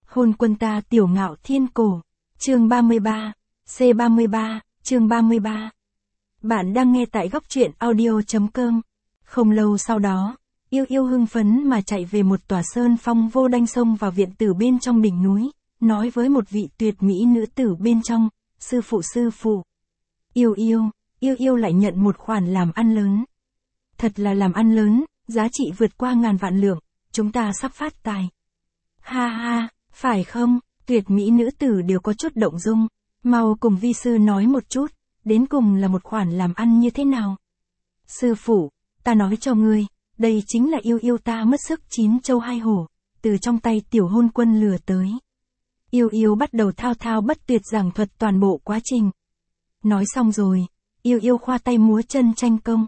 Hôn quân ta tiểu ngạo thiên cổ. Chương 33. C33, chương 33. Bạn đang nghe tại góc truyện audio.com. Không lâu sau đó, Yêu Yêu hưng phấn mà chạy về một tòa sơn phong vô đanh sông vào viện tử bên trong đỉnh núi, nói với một vị tuyệt mỹ nữ tử bên trong, sư phụ. Yêu Yêu lại nhận một khoản làm ăn lớn. Thật là làm ăn lớn, giá trị vượt qua ngàn vạn lượng, chúng ta sắp phát tài. Ha ha, phải không? Tuyệt mỹ nữ tử đều có chút động dung. Mau cùng vi sư nói một chút, đến cùng là một khoản làm ăn như thế nào? Sư phụ, ta nói cho ngươi, đây chính là Yêu ta mất sức 9 châu 2 hổ, từ trong tay tiểu hôn quân lừa tới. Yêu bắt đầu thao thao bất tuyệt giảng thuật toàn bộ quá trình. Nói xong rồi, Yêu khoa tay múa chân tranh công.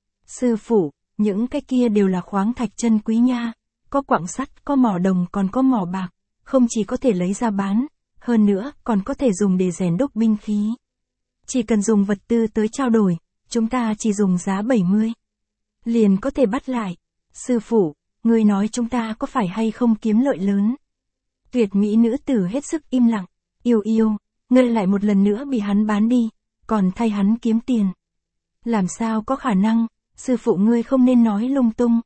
Sư phụ, những cái kia đều là khoáng thạch chân quý nha, có quặng sắt, có mỏ đồng, còn có mỏ bạc, không chỉ có thể lấy ra bán, hơn nữa còn có thể dùng để rèn đúc binh khí. Chỉ cần dùng vật tư tới trao đổi, chúng ta chỉ dùng giá 70. Liền có thể bắt lại. Sư phụ, người nói chúng ta có phải hay không kiếm lợi lớn? Tuyệt mỹ nữ tử hết sức im lặng. Yêu, ngươi lại một lần nữa bị hắn bán đi, còn thay hắn kiếm tiền. Làm sao có khả năng, sư phụ ngươi không nên nói lung tung.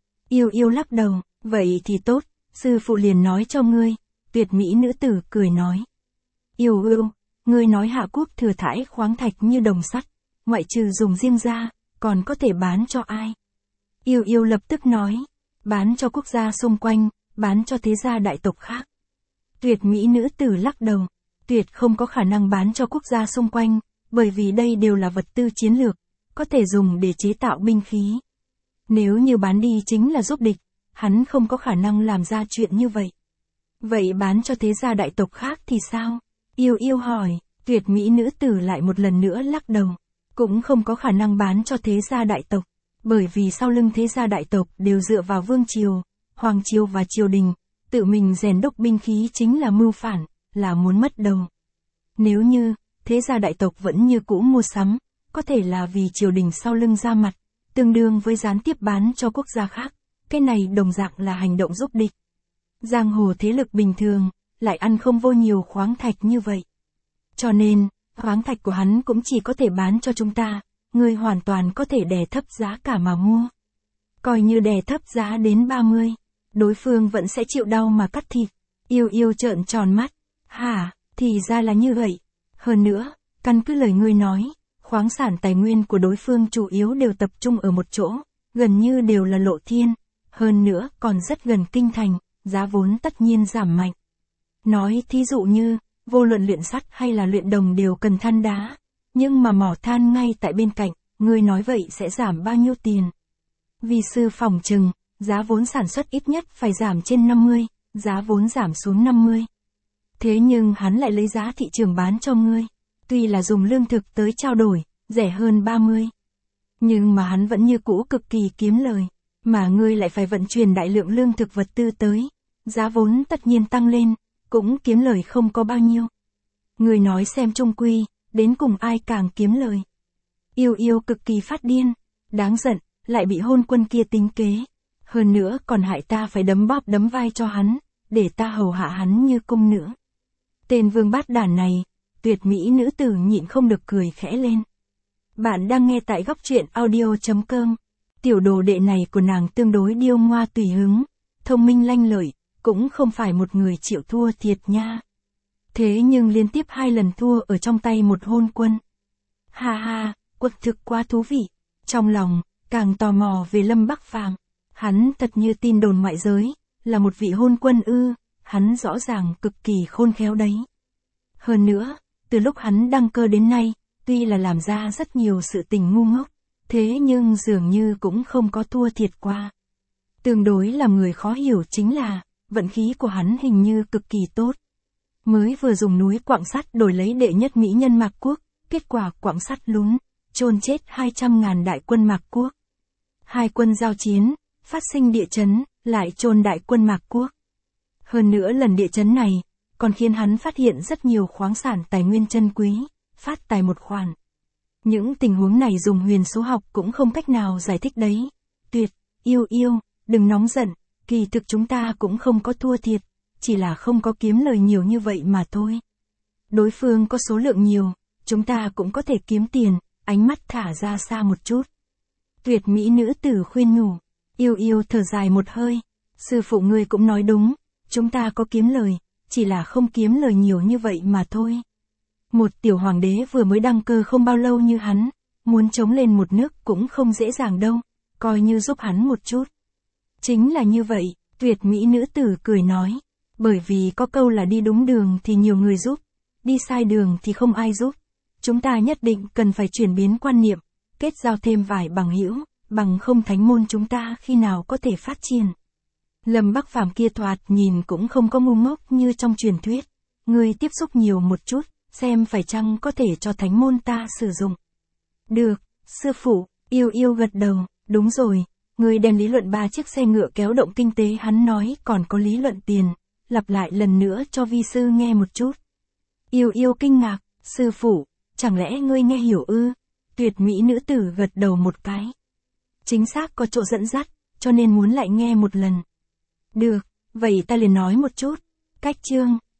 Yêu lắc đầu, vậy thì tốt, sư phụ liền nói cho ngươi. Tuyệt mỹ nữ tử cười nói. Yêu, ngươi nói Hạ Quốc thừa thãi khoáng thạch như đồng sắt, ngoại trừ dùng riêng ra, còn có thể bán cho ai? Yêu lập tức nói, bán cho quốc gia xung quanh, bán cho thế gia đại tộc khác. Tuyệt mỹ nữ tử lắc đầu, tuyệt không có khả năng bán cho quốc gia xung quanh, bởi vì đây đều là vật tư chiến lược, có thể dùng để chế tạo binh khí. Nếu như bán đi chính là giúp địch, hắn không có khả năng làm ra chuyện như vậy. Vậy bán cho thế gia đại tộc khác thì sao? Yêu hỏi, tuyệt mỹ nữ tử lại một lần nữa lắc đầu. Cũng không có khả năng bán cho thế gia đại tộc, bởi vì sau lưng thế gia đại tộc đều dựa vào vương triều, hoàng triều và triều đình, tự mình rèn đúc binh khí chính là mưu phản, là muốn mất đầu. Nếu như, thế gia đại tộc vẫn như cũ mua sắm, có thể là vì triều đình sau lưng ra mặt, tương đương với gián tiếp bán cho quốc gia khác, cái này đồng dạng là hành động giúp địch. Giang hồ thế lực bình thường, lại ăn không vô nhiều khoáng thạch như vậy. Cho nên, khoáng thạch của hắn cũng chỉ có thể bán cho chúng ta, ngươi hoàn toàn có thể đè thấp giá cả mà mua. Coi như đè thấp giá đến 30, đối phương vẫn sẽ chịu đau mà cắt thịt. Yêu trợn tròn mắt, hả, thì ra là như vậy. Hơn nữa, căn cứ lời ngươi nói, khoáng sản tài nguyên của đối phương chủ yếu đều tập trung ở một chỗ, gần như đều là Lộ Thiên, hơn nữa còn rất gần kinh thành, giá vốn tất nhiên giảm mạnh. Nói thí dụ như, vô luận luyện sắt hay là luyện đồng đều cần than đá, nhưng mà mỏ than ngay tại bên cạnh, ngươi nói vậy sẽ giảm bao nhiêu tiền? Vi sư phỏng chừng, giá vốn sản xuất ít nhất phải giảm trên 50, giá vốn giảm xuống 50. Thế nhưng hắn lại lấy giá thị trường bán cho ngươi, tuy là dùng lương thực tới trao đổi, rẻ hơn 30. Nhưng mà hắn vẫn như cũ cực kỳ kiếm lời, mà ngươi lại phải vận chuyển đại lượng lương thực vật tư tới, giá vốn tất nhiên tăng lên, cũng kiếm lời không có bao nhiêu. Người nói xem chung quy, đến cùng ai càng kiếm lời. Yêu cực kỳ phát điên, đáng giận, lại bị hôn quân kia tính kế. Hơn nữa còn hại ta phải đấm bóp đấm vai cho hắn, để ta hầu hạ hắn như cung nữ. Tên vương bát đản này, tuyệt mỹ nữ tử nhịn không được cười khẽ lên. Bạn đang nghe tại góc truyện audio.com. Tiểu đồ đệ này của nàng tương đối điêu ngoa tùy hứng, thông minh lanh lợi, cũng không phải một người chịu thua thiệt nha. Thế nhưng liên tiếp 2 lần thua ở trong tay một hôn quân. Ha, quật thực quá thú vị. Trong lòng, càng tò mò về Lâm Bắc Phàm. Hắn thật như tin đồn ngoại giới, là một vị hôn quân ư, hắn rõ ràng cực kỳ khôn khéo đấy. Hơn nữa, từ lúc hắn đăng cơ đến nay, tuy là làm ra rất nhiều sự tình ngu ngốc, thế nhưng dường như cũng không có thua thiệt qua. Tương đối làm người khó hiểu chính là, vận khí của hắn hình như cực kỳ tốt. Mới vừa dùng núi quặng sắt đổi lấy đệ nhất mỹ nhân Mạc Quốc, kết quả quặng sắt lún, chôn chết 200.000 đại quân Mạc Quốc. 2 quân giao chiến, phát sinh địa chấn, lại chôn đại quân Mạc Quốc. Hơn nữa lần địa chấn này, còn khiến hắn phát hiện rất nhiều khoáng sản tài nguyên chân quý, phát tài một khoản. Những tình huống này dùng huyền số học cũng không cách nào giải thích đấy. Tuyệt, yêu, đừng nóng giận, kỳ thực chúng ta cũng không có thua thiệt, chỉ là không có kiếm lời nhiều như vậy mà thôi. Đối phương có số lượng nhiều, chúng ta cũng có thể kiếm tiền, ánh mắt thả ra xa một chút. Tuyệt mỹ nữ tử khuyên nhủ, Yêu Yêu thở dài một hơi, sư phụ ngươi cũng nói đúng, chúng ta có kiếm lời, chỉ là không kiếm lời nhiều như vậy mà thôi. Một tiểu hoàng đế vừa mới đăng cơ không bao lâu như hắn, muốn chống lên một nước cũng không dễ dàng đâu, coi như giúp hắn một chút. Chính là như vậy, tuyệt mỹ nữ tử cười nói, bởi vì có câu là đi đúng đường thì nhiều người giúp, đi sai đường thì không ai giúp. Chúng ta nhất định cần phải chuyển biến quan niệm, kết giao thêm vài bằng hữu, bằng không thánh môn chúng ta khi nào có thể phát triển. Lâm Bắc Phàm kia thoạt nhìn cũng không có ngu ngốc như trong truyền thuyết. Ngươi tiếp xúc nhiều một chút, xem phải chăng có thể cho thánh môn ta sử dụng. Được, sư phụ, Yêu Yêu gật đầu, đúng rồi, ngươi đem lý luận 3 chiếc xe ngựa kéo động kinh tế hắn nói còn có lý luận tiền, lặp lại lần nữa cho vi sư nghe một chút. Yêu Yêu kinh ngạc, sư phụ, chẳng lẽ ngươi nghe hiểu ư? Tuyệt mỹ nữ tử gật đầu một cái. Chính xác có chỗ dẫn dắt, cho nên muốn lại nghe một lần. Được, vậy ta liền nói một chút. Cách chương,